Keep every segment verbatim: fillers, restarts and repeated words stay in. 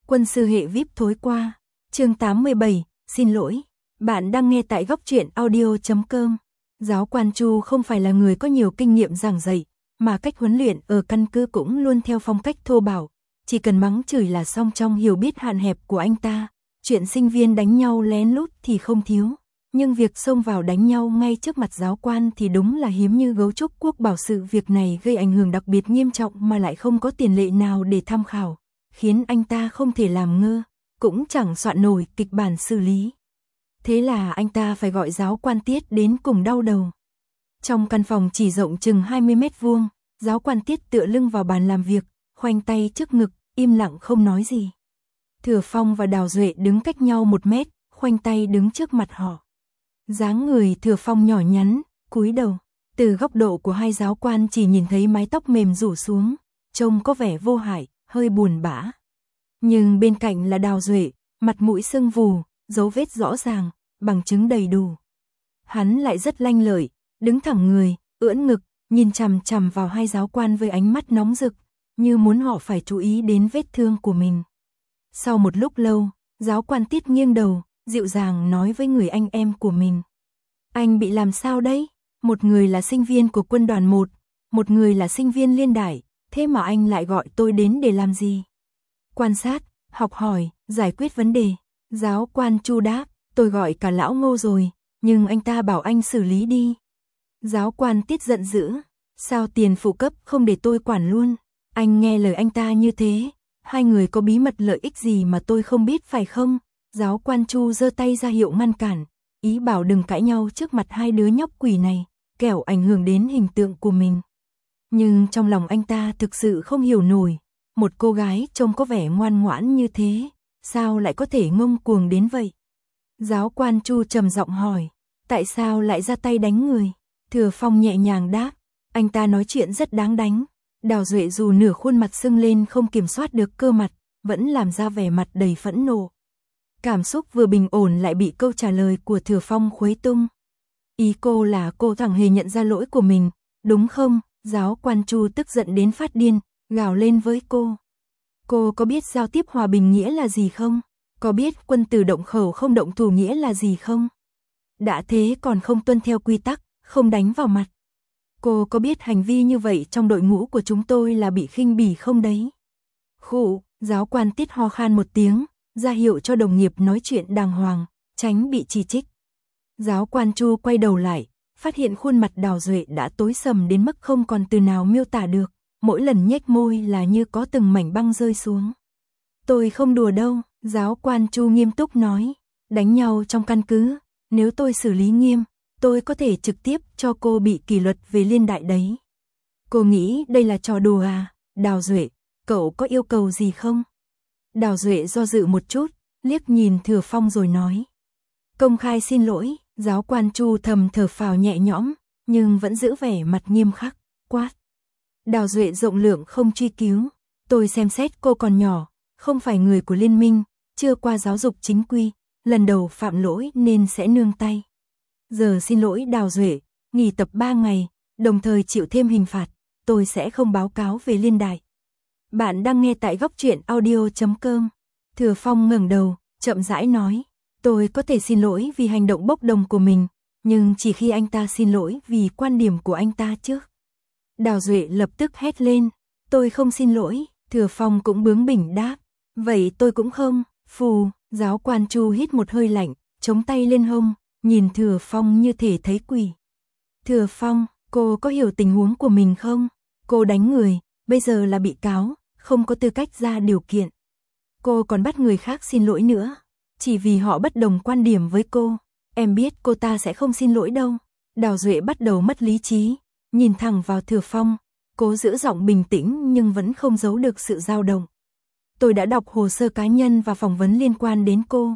Quân sư hệ vi ai pi thối qua. Chương tám mươi bảy, xin lỗi. Bạn đang nghe tại góc truyện audio chấm com. Giáo quan Chu không phải là người có nhiều kinh nghiệm giảng dạy, mà cách huấn luyện ở căn cứ cũng luôn theo phong cách thô bạo, chỉ cần mắng chửi là xong. Trong hiểu biết hạn hẹp của anh ta, chuyện sinh viên đánh nhau lén lút thì không thiếu, nhưng việc xông vào đánh nhau ngay trước mặt giáo quan thì đúng là hiếm như gấu trúc quốc bảo. Sự việc này gây ảnh hưởng đặc biệt nghiêm trọng mà lại không có tiền lệ nào để tham khảo, khiến anh ta không thể làm ngơ, cũng chẳng soạn nổi kịch bản xử lý. Thế là anh ta phải gọi giáo quan Tiết đến cùng đau đầu. Trong căn phòng chỉ rộng chừng hai mươi mét vuông, giáo quan Tiết tựa lưng vào bàn làm việc, khoanh tay trước ngực, im lặng không nói gì. Thừa Phong và Đào Duệ đứng cách nhau một mét, khoanh tay đứng trước mặt họ. Dáng người Thừa Phong nhỏ nhắn, cúi đầu. Từ góc độ của hai giáo quan chỉ nhìn thấy mái tóc mềm rủ xuống, trông có vẻ vô hại, hơi buồn bã. Nhưng bên cạnh là Đào Duệ, mặt mũi sưng vù, dấu vết rõ ràng, bằng chứng đầy đủ. Hắn lại rất lanh lợi, đứng thẳng người, ưỡn ngực, nhìn chằm chằm vào hai giáo quan với ánh mắt nóng rực, như muốn họ phải chú ý đến vết thương của mình. Sau một lúc lâu, giáo quan Tiết nghiêng đầu, dịu dàng nói với người anh em của mình. Anh bị làm sao đấy? Một người là sinh viên của quân đoàn một, một người là sinh viên liên đại, thế mà anh lại gọi tôi đến để làm gì? Quan sát, học hỏi, giải quyết vấn đề. Giáo quan Chu đáp, tôi gọi cả lão Ngô rồi, nhưng anh ta bảo anh xử lý đi. Giáo quan Tiết giận dữ, sao tiền phụ cấp không để tôi quản luôn? Anh nghe lời anh ta như thế, hai người có bí mật lợi ích gì mà tôi không biết phải không? Giáo quan Chu giơ tay ra hiệu ngăn cản, ý bảo đừng cãi nhau trước mặt hai đứa nhóc quỷ này, kẻo ảnh hưởng đến hình tượng của mình. Nhưng trong lòng anh ta thực sự không hiểu nổi, một cô gái trông có vẻ ngoan ngoãn như thế, sao lại có thể ngông cuồng đến vậy? Giáo quan Chu trầm giọng hỏi, tại sao lại ra tay đánh người? Thừa Phong nhẹ nhàng đáp, anh ta nói chuyện rất đáng đánh. Đào Duệ dù nửa khuôn mặt sưng lên không kiểm soát được cơ mặt, vẫn làm ra vẻ mặt đầy phẫn nộ. Cảm xúc vừa bình ổn lại bị câu trả lời của Thừa Phong khuấy tung. Ý cô là cô chẳng hề nhận ra lỗi của mình, đúng không? Giáo quan Chu tức giận đến phát điên, gào lên với cô. Cô có biết giao tiếp hòa bình nghĩa là gì không? Có biết quân tử động khẩu không động thủ nghĩa là gì không? Đã thế còn không tuân theo quy tắc, không đánh vào mặt. Cô có biết hành vi như vậy trong đội ngũ của chúng tôi là bị khinh bỉ không đấy? Khụ, giáo quan Tiết ho khan một tiếng, ra hiệu cho đồng nghiệp nói chuyện đàng hoàng, tránh bị chỉ trích. Giáo quan Chu quay đầu lại, phát hiện khuôn mặt Đào Duệ đã tối sầm đến mức không còn từ nào miêu tả được, mỗi lần nhếch môi là như có từng mảnh băng rơi xuống. Tôi không đùa đâu, giáo quan Chu nghiêm túc nói, đánh nhau trong căn cứ, nếu tôi xử lý nghiêm, tôi có thể trực tiếp cho cô bị kỷ luật về liên đại đấy. Cô nghĩ đây là trò đùa à? Đào Duệ, cậu có yêu cầu gì không? Đào Duệ do dự một chút, liếc nhìn Thừa Phong rồi nói. Công khai xin lỗi. Giáo quan Chu thầm thở phào nhẹ nhõm, nhưng vẫn giữ vẻ mặt nghiêm khắc, quát. Đào Duệ rộng lượng không truy cứu. Tôi xem xét cô còn nhỏ, không phải người của liên minh, chưa qua giáo dục chính quy, lần đầu phạm lỗi nên sẽ nương tay. Giờ xin lỗi Đào Duệ, nghỉ tập ba ngày, đồng thời chịu thêm hình phạt, tôi sẽ không báo cáo về liên đại. Bạn đang nghe tại góc truyện audio chấm com. Thừa Phong ngẩng đầu, chậm rãi nói. Tôi có thể xin lỗi vì hành động bốc đồng của mình, nhưng chỉ khi anh ta xin lỗi vì quan điểm của anh ta trước. Đào Duệ lập tức hét lên. Tôi không xin lỗi. Thừa Phong cũng bướng bỉnh đáp. Vậy tôi cũng không. Phù, giáo quan Chu hít một hơi lạnh, chống tay lên hông, nhìn Thừa Phong như thể thấy quỷ. Thừa Phong, cô có hiểu tình huống của mình không? Cô đánh người, bây giờ là bị cáo, không có tư cách ra điều kiện. Cô còn bắt người khác xin lỗi nữa. Chỉ vì họ bất đồng quan điểm với cô, em biết cô ta sẽ không xin lỗi đâu. Đào Duệ bắt đầu mất lý trí, nhìn thẳng vào Thừa Phong, cố giữ giọng bình tĩnh nhưng vẫn không giấu được sự dao động. Tôi đã đọc hồ sơ cá nhân và phỏng vấn liên quan đến cô.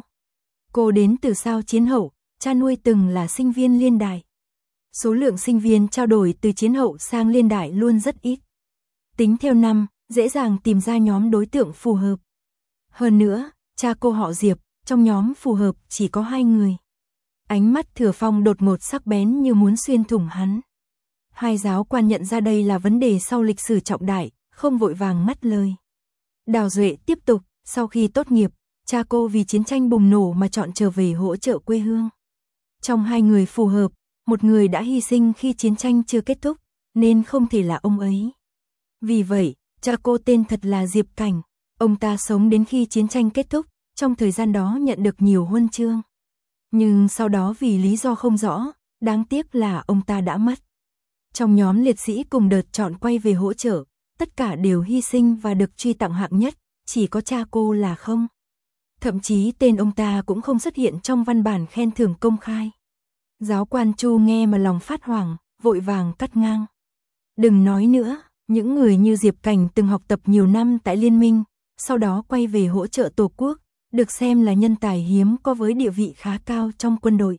Cô đến từ Sao Chiến Hậu, cha nuôi từng là sinh viên liên đại. Số lượng sinh viên trao đổi từ Chiến Hậu sang liên đại luôn rất ít. Tính theo năm, dễ dàng tìm ra nhóm đối tượng phù hợp. Hơn nữa, cha cô họ Diệp, trong nhóm phù hợp chỉ có hai người. Ánh mắt Thừa Phong đột ngột sắc bén như muốn xuyên thủng hắn. Hai giáo quan nhận ra đây là vấn đề sau lịch sử trọng đại, không vội vàng ngắt lời. Đào Duệ tiếp tục, Sau khi tốt nghiệp, cha cô vì chiến tranh bùng nổ mà chọn trở về hỗ trợ quê hương. Trong hai người phù hợp, một người đã hy sinh khi chiến tranh chưa kết thúc, nên không thể là ông ấy. Vì vậy, cha cô tên thật là Diệp Cảnh. Ông ta sống đến khi chiến tranh kết thúc, trong thời gian đó nhận được nhiều huân chương. Nhưng sau đó vì lý do không rõ, đáng tiếc là ông ta đã mất. Trong nhóm liệt sĩ cùng đợt chọn quay về hỗ trợ, tất cả đều hy sinh và được truy tặng hạng nhất, chỉ có cha cô là không. Thậm chí tên ông ta cũng không xuất hiện trong văn bản khen thưởng công khai. Giáo quan Chu nghe mà lòng phát hoảng, vội vàng cắt ngang. Đừng nói nữa, những người như Diệp Cảnh từng học tập nhiều năm tại Liên minh, sau đó quay về hỗ trợ Tổ quốc, được xem là nhân tài hiếm có với địa vị khá cao trong quân đội.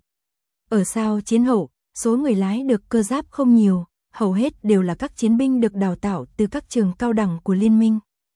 Ở sao chiến hậu, số người lái được cơ giáp không nhiều, hầu hết đều là các chiến binh được đào tạo từ các trường cao đẳng của Liên minh.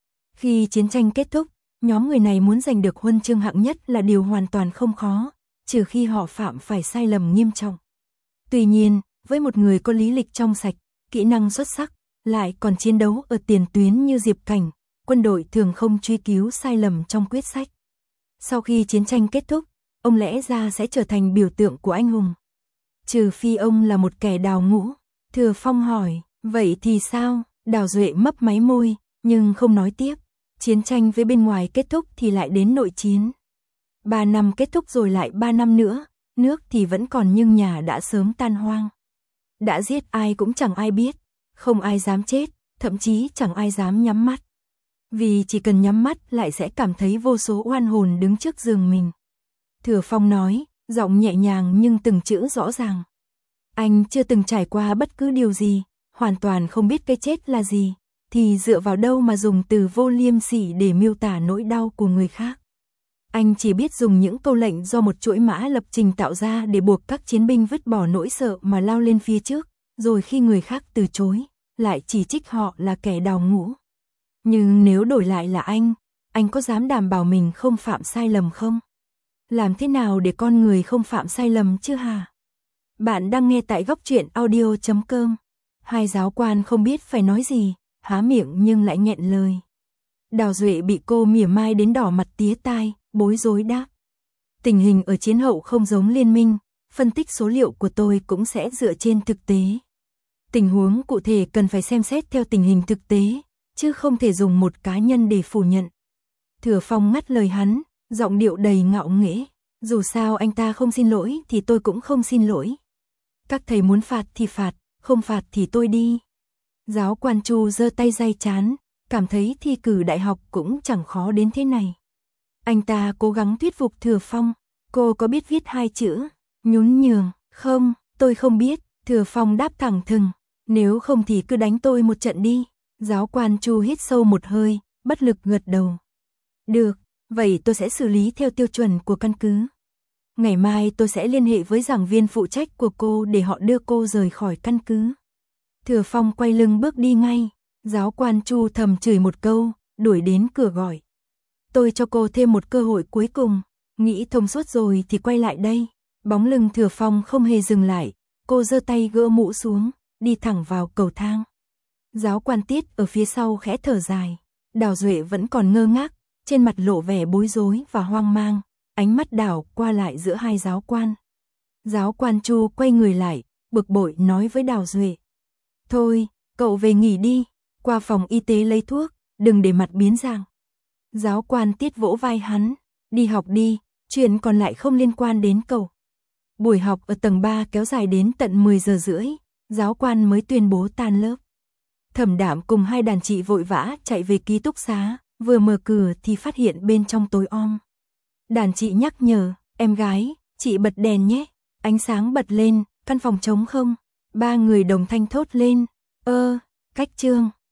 Khi chiến tranh kết thúc, nhóm người này muốn giành được huân chương hạng nhất là điều hoàn toàn không khó, trừ khi họ phạm phải sai lầm nghiêm trọng. Tuy nhiên, với một người có lý lịch trong sạch, kỹ năng xuất sắc, lại còn chiến đấu ở tiền tuyến như Diệp Cảnh, quân đội thường không truy cứu sai lầm trong quyết sách. Sau khi chiến tranh kết thúc, ông lẽ ra sẽ trở thành biểu tượng của anh hùng. Trừ phi ông là một kẻ đào ngũ. Thừa Phong hỏi, vậy thì sao? Đào Duệ mấp máy môi, nhưng không nói tiếp. Chiến tranh với bên ngoài kết thúc thì lại đến nội chiến. Ba năm kết thúc rồi lại ba năm nữa, nước thì vẫn còn nhưng nhà đã sớm tan hoang. Đã giết ai cũng chẳng ai biết, không ai dám chết, thậm chí chẳng ai dám nhắm mắt. Vì chỉ cần nhắm mắt lại sẽ cảm thấy vô số oan hồn đứng trước giường mình. Thừa Phong nói, giọng nhẹ nhàng nhưng từng chữ rõ ràng. Anh chưa từng trải qua bất cứ điều gì, hoàn toàn không biết cái chết là gì, thì dựa vào đâu mà dùng từ vô liêm sỉ để miêu tả nỗi đau của người khác. Anh chỉ biết dùng những câu lệnh do một chuỗi mã lập trình tạo ra để buộc các chiến binh vứt bỏ nỗi sợ mà lao lên phía trước, rồi khi người khác từ chối, lại chỉ trích họ là kẻ đào ngũ. Nhưng nếu đổi lại là anh, anh có dám đảm bảo mình không phạm sai lầm không? Làm thế nào để con người không phạm sai lầm chứ hả? Bạn đang nghe tại góc truyện audio chấm com. Hai giáo quan không biết phải nói gì, há miệng nhưng lại nghẹn lời. Đào Duệ bị cô mỉa mai đến đỏ mặt tía tai, bối rối đáp. Tình hình ở chiến hậu không giống Liên minh, phân tích số liệu của tôi cũng sẽ dựa trên thực tế. Tình huống cụ thể cần phải xem xét theo tình hình thực tế, chứ không thể dùng một cá nhân để phủ nhận. Thừa Phong ngắt lời hắn, giọng điệu đầy ngạo nghễ. Dù sao anh ta không xin lỗi thì tôi cũng không xin lỗi. Các thầy muốn phạt thì phạt, không phạt thì tôi đi. Giáo quan Chu giơ tay day chán, cảm thấy thi cử đại học cũng chẳng khó đến thế này. Anh ta cố gắng thuyết phục Thừa Phong, cô có biết viết hai chữ, nhún nhường, không, tôi không biết. Thừa Phong đáp thẳng thừng, nếu không thì cứ đánh tôi một trận đi. Giáo quan Chu hít sâu một hơi, bất lực gật đầu. Được, vậy tôi sẽ xử lý theo tiêu chuẩn của căn cứ. Ngày mai tôi sẽ liên hệ với giảng viên phụ trách của cô để họ đưa cô rời khỏi căn cứ. Thừa Phong quay lưng bước đi ngay, giáo quan Chu thầm chửi một câu, đuổi đến cửa gọi. Tôi cho cô thêm một cơ hội cuối cùng, nghĩ thông suốt rồi thì quay lại đây. Bóng lưng Thừa Phong không hề dừng lại, cô giơ tay gỡ mũ xuống, đi thẳng vào cầu thang. Giáo quan Tiết ở phía sau khẽ thở dài, Đào Duệ vẫn còn ngơ ngác, trên mặt lộ vẻ bối rối và hoang mang, ánh mắt đảo qua lại giữa hai giáo quan. Giáo quan Chu quay người lại, bực bội nói với Đào Duệ. Thôi, cậu về nghỉ đi, qua phòng y tế lấy thuốc, đừng để mặt biến dạng. Giáo quan Tiết vỗ vai hắn, đi học đi, chuyện còn lại không liên quan đến cậu. Buổi học ở tầng ba kéo dài đến tận mười giờ rưỡi, giáo quan mới tuyên bố tan lớp. Thẩm Đạm cùng hai đàn chị vội vã chạy về ký túc xá, vừa mở cửa thì phát hiện bên trong tối om. Đàn chị nhắc nhở, em gái, chị bật đèn nhé, ánh sáng bật lên, căn phòng trống không? Ba người đồng thanh thốt lên, ơ, cách trương,